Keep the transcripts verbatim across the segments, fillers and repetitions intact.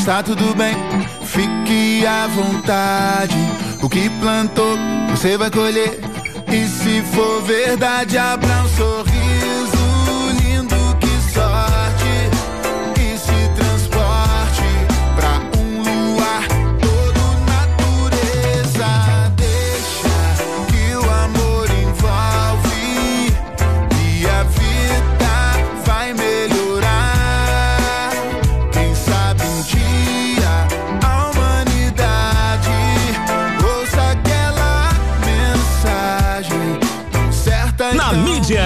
está tudo bem, fique à vontade. O que plantou, você vai colher. E se for verdade, abra um sorriso lindo, que sorte. E se transporte pra um luar todo natureza. Deixa que o amor envolve e a vida vai melhorar. Quem sabe um dia a humanidade ouça aquela mensagem certa. Na então, mídia.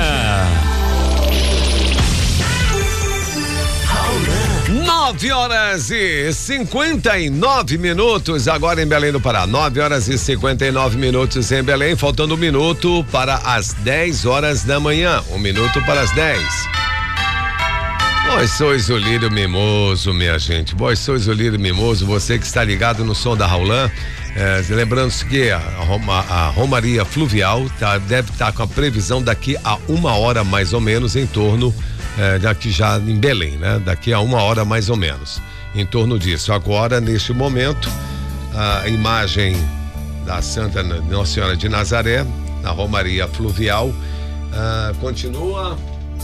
Nove horas e cinquenta e nove minutos agora em Belém do Pará. Nove horas e cinquenta e nove minutos em Belém, faltando um minuto para as dez horas da manhã. Um minuto para as dez. Vós sois o lírio mimoso, minha gente. Vós sois o lírio mimoso, você que está ligado no som da Raulan. É, lembrando-se que a, Roma, a Romaria Fluvial tá, deve estar tá com a previsão daqui a uma hora mais ou menos, em torno, é, daqui já em Belém, né? Daqui a uma hora mais ou menos, em torno disso. Agora, neste momento, a imagem da Santa Nossa Senhora de Nazaré, na Romaria Fluvial, ah, continua.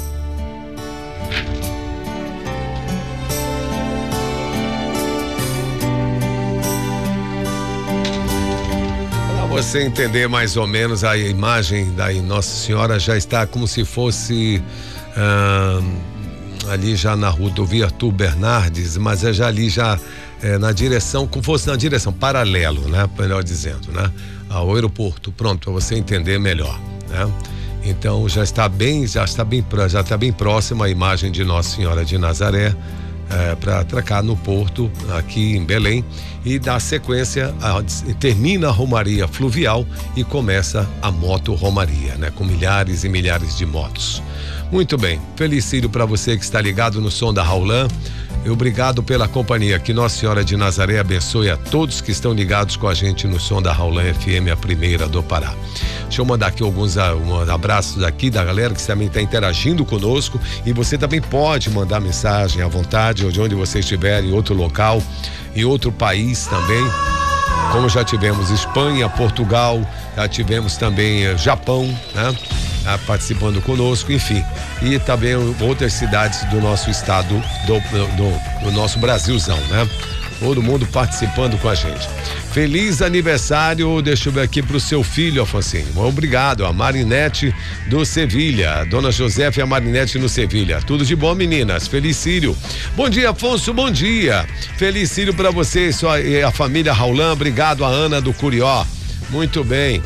Você entender mais ou menos, a imagem da Nossa Senhora já está como se fosse ah, ali já na rodovia Arthur Bernardes, mas é já ali já é, na direção, como fosse na direção paralelo, né? Melhor dizendo, né? Ao aeroporto, pronto, para você entender melhor, né? Então já está bem, já está bem, já está bem próxima a imagem de Nossa Senhora de Nazaré. É, para atracar no porto aqui em Belém e dá sequência, a, termina a Romaria Fluvial e começa a Moto Romaria, né? Com milhares e milhares de motos. Muito bem, feliz Círio para você que está ligado no som da Raulan. Obrigado pela companhia, que Nossa Senhora de Nazaré abençoe a todos que estão ligados com a gente no som da Raulan F M, a primeira do Pará. Deixa eu mandar aqui alguns um, abraços aqui da galera que também está interagindo conosco, e você também pode mandar mensagem à vontade, ou de onde você estiver, em outro local, em outro país também, como já tivemos Espanha, Portugal, já tivemos também eh, Japão, né? Ah, participando conosco, enfim, e também outras cidades do nosso estado, do, do, do nosso Brasilzão, né? Todo mundo participando com a gente. Feliz aniversário, deixa eu ver aqui pro seu filho, Afonsinho. Obrigado, a Marinete do Sevilha, Dona Josefa e a Marinete no Sevilha. Tudo de bom, meninas. Feliz Círio. Bom dia, Afonso, bom dia. Feliz Círio pra você e, sua, e a família Raulan. Obrigado, a Ana do Curió. Muito bem.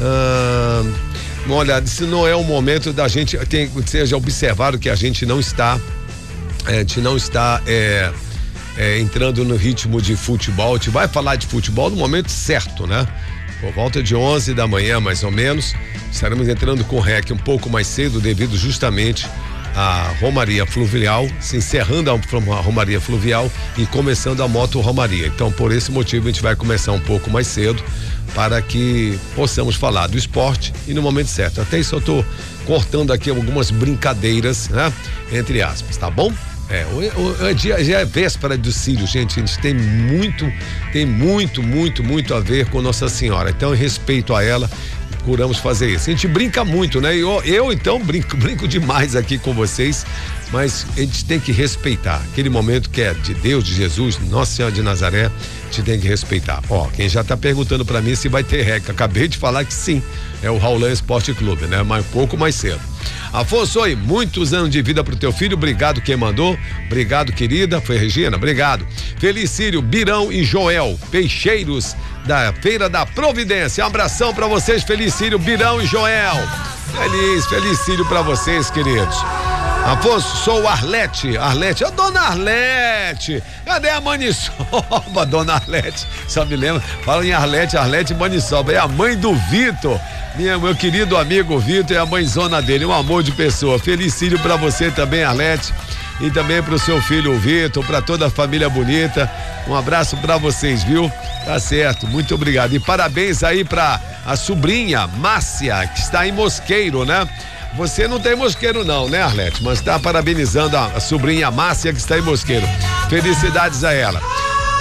Ah, olha, se não é o momento da gente, tem, seja observado que a gente não está, é, a gente não está é, é, entrando no ritmo de futebol. A gente vai falar de futebol no momento certo, né? Por volta de onze da manhã, mais ou menos, estaremos entrando com o R E C um pouco mais cedo, devido justamente à Romaria Fluvial, se encerrando a Romaria Fluvial e começando a Moto Romaria. Então, por esse motivo, a gente vai começar um pouco mais cedo, para que possamos falar do esporte e no momento certo. Até isso eu tô cortando aqui algumas brincadeiras, né? Entre aspas, tá bom? É, o, o, o dia, já é véspera do Círio, gente. A gente tem muito, tem muito, muito, muito a ver com Nossa Senhora. Então, em respeito a ela, procuramos fazer isso. A gente brinca muito, né? Eu, eu então brinco, brinco demais aqui com vocês, mas a gente tem que respeitar aquele momento que é de Deus, de Jesus, Nossa Senhora de Nazaré. A gente tem que respeitar. Ó, quem já tá perguntando pra mim se vai ter R E C, acabei de falar que sim, é o Raulan Esporte Clube, né? Mas um pouco mais cedo. Afonso, oi, muitos anos de vida pro teu filho, obrigado quem mandou, obrigado querida, foi Regina, obrigado. Feliz Círio, Birão e Joel, peixeiros da Feira da Providência, um abração pra vocês, Feliz Círio, Birão e Joel. Feliz, feliz Círio pra vocês, queridos. Afonso, sou o Arlete, Arlete, a dona Arlete, cadê a Maniçoba, dona Arlete, só me lembra, fala em Arlete, Arlete Maniçoba, é a mãe do Vitor, minha, meu querido amigo Vitor, é a mãezona dele, um amor de pessoa. Feliz Círio pra você também, Arlete, e também pro seu filho Vitor, pra toda a família bonita, um abraço pra vocês, viu? Tá certo, muito obrigado, e parabéns aí pra a sobrinha Márcia, que está em Mosqueiro, né? Você não tem Mosqueiro não, né, Arlete? Mas está parabenizando a, a sobrinha Márcia, que está em Mosqueiro. Felicidades a ela.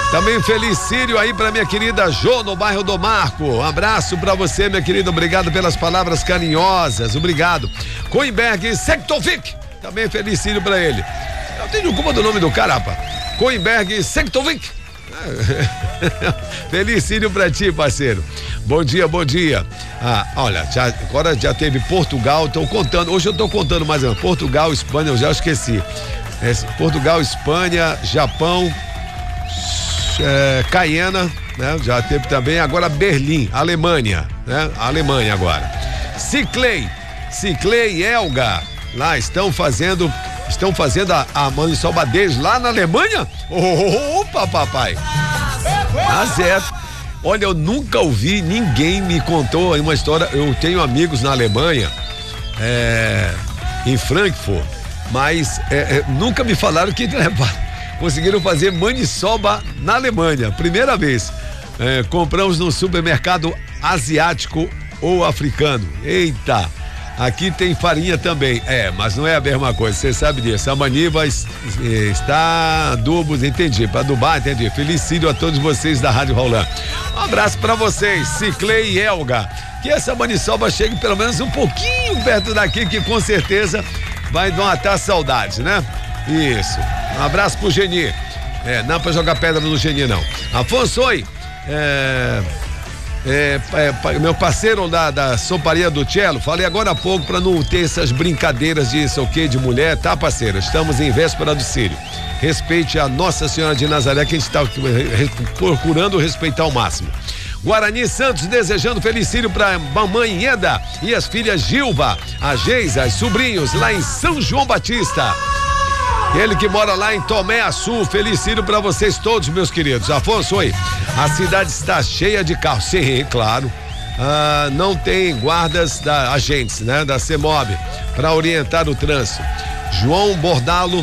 Também felicírio aí pra minha querida Jô, no bairro do Marco. Um abraço pra você, minha querida. Obrigado pelas palavras carinhosas. Obrigado. Coimberg Sektovic. Também felicírio pra ele. Eu tenho culpa do nome do cara, rapaz. Coimberg Sektovic. Felicírio pra ti, parceiro. Bom dia, bom dia. Ah, olha, já, agora já teve Portugal, tô contando, hoje eu tô contando mais ou menos, Portugal, Espanha, eu já esqueci. É, Portugal, Espanha, Japão, é, Cayena, né? Já teve também, agora Berlim, Alemanha, né? Alemanha agora. Ciclei, Ciclei e Elga, lá estão fazendo, estão fazendo a, a maniçoba deles lá na Alemanha? Opa, papai. Tá certo. Olha, eu nunca ouvi, ninguém me contou uma história. Eu tenho amigos na Alemanha, é, em Frankfurt, mas é, é, nunca me falaram que é, conseguiram fazer maniçoba na Alemanha. Primeira vez. É, compramos no supermercado asiático ou africano. Eita! Aqui tem farinha também. É, mas não é a mesma coisa, você sabe disso. A maniva está adubos, entendi. Para adubar, entendi. Felicídio a todos vocês da Rádio Roland. Um abraço para vocês, Ciclei e Elga. Que essa maniçoba chegue pelo menos um pouquinho perto daqui, que com certeza vai matar saudades, né? Isso. Um abraço pro Geni. É, não para jogar pedra no Geni, não. Afonso, oi. É... É, é, meu parceiro da, da soparia do Cello, falei agora há pouco para não ter essas brincadeiras de isso, ok, de mulher, tá, parceiro? Estamos em véspera do Círio. Respeite a Nossa Senhora de Nazaré, que a gente está procurando respeitar ao máximo. Guarani Santos desejando felicírio para mamãe Eda e as filhas Gilva, a Geisa, os sobrinhos lá em São João Batista. Ele que mora lá em Tomé Açu, felicírio para vocês todos, meus queridos. Afonso, oi. A cidade está cheia de carros. Sim, claro. Ah, não tem guardas da agentes, né? Da CEMOB para orientar o trânsito. João Bordalo,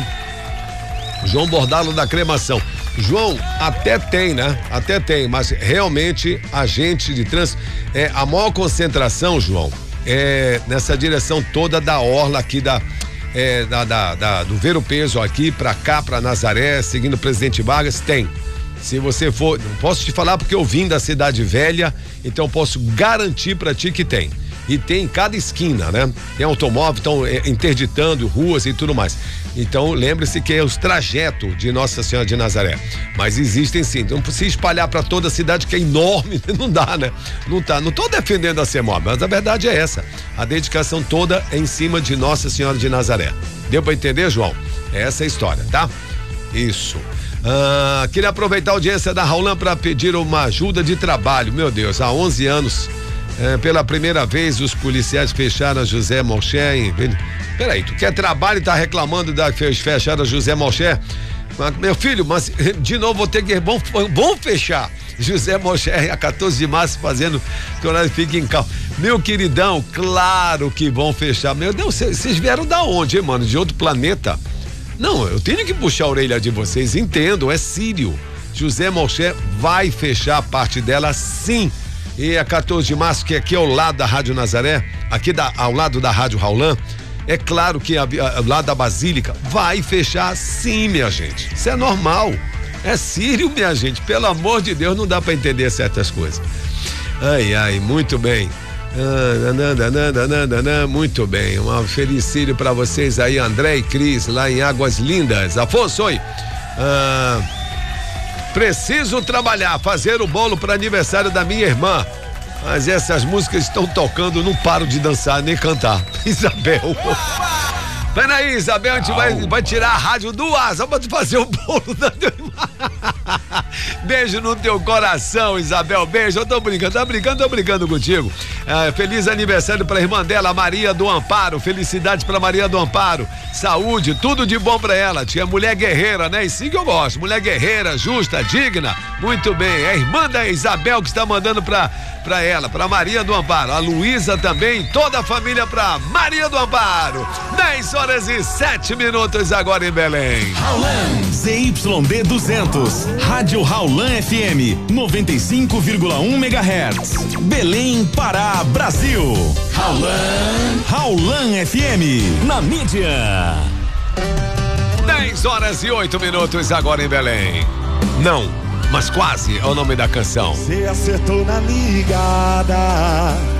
João Bordalo da Cremação. João, até tem, né? Até tem, mas realmente agente de trânsito, é a maior concentração, João, é nessa direção toda da orla aqui da É, da, da, da, do Ver o Peso aqui pra cá, pra Nazaré, seguindo o Presidente Vargas, tem. Se você for, não posso te falar porque eu vim da Cidade Velha, então posso garantir pra ti que tem. E tem em cada esquina, né? Tem automóvel, estão é, interditando ruas e tudo mais. Então lembre-se que é os trajetos de Nossa Senhora de Nazaré. Mas existem sim. Não precisa espalhar para toda a cidade, que é enorme, não dá, né? Não tá, não tô defendendo a CEMOB, mas a verdade é essa. A dedicação toda é em cima de Nossa Senhora de Nazaré. Deu para entender, João? É essa a história, tá? Isso. Ah, queria aproveitar a audiência da Roland para pedir uma ajuda de trabalho. Meu Deus, há onze anos. É, pela primeira vez os policiais fecharam a José Malcher em... Peraí, tu quer trabalho e tá reclamando da que fecharam a José Malcher? Meu filho, mas de novo vou ter que... Vão, vão fechar José Malcher a quatorze de março, fazendo que o horário fique em calma. Meu queridão, claro que vão fechar. Meu Deus, vocês vieram da onde, hein, mano? De outro planeta? Não, eu tenho que puxar a orelha de vocês, entendo, é sírio. José Malcher vai fechar a parte dela, sim. E a quatorze de março, que aqui ao lado da Rádio Nazaré, aqui da, ao lado da Rádio Roland, é claro que ao lado da Basílica vai fechar sim, minha gente. Isso é normal. É sírio, minha gente. Pelo amor de Deus, não dá pra entender certas coisas. Ai, ai, muito bem. Ah, nananana, muito bem. Um felicírio pra vocês aí, André e Cris, lá em Águas Lindas. Afonso, oi. Ah, preciso trabalhar, fazer o bolo para aniversário da minha irmã. Mas essas músicas estão tocando, não paro de dançar nem cantar. Isabel. Peraí, Isabel, a gente vai, vai tirar a rádio do ar só pra tu fazer o bolo da tua irmã. Beijo no teu coração, Isabel. Beijo. Eu tô brincando, tá brincando, tô brincando contigo. É, feliz aniversário pra irmã dela, Maria do Amparo. Felicidades pra Maria do Amparo. Saúde, tudo de bom pra ela. Tinha mulher guerreira, né? E sim que eu gosto. Mulher guerreira, justa, digna. Muito bem. É a irmã da Isabel que está mandando pra, pra ela, pra Maria do Amparo. A Luísa também, toda a família pra Maria do Amparo. dez horas e sete minutos agora em Belém. Roland, Z Y D duzentos, Rádio Roland F M, noventa e cinco vírgula um megahertz. Belém, Pará, Brasil. Roland, Roland F M, na mídia. dez horas e oito minutos agora em Belém. Não, mas quase é o nome da canção. Você acertou na ligada.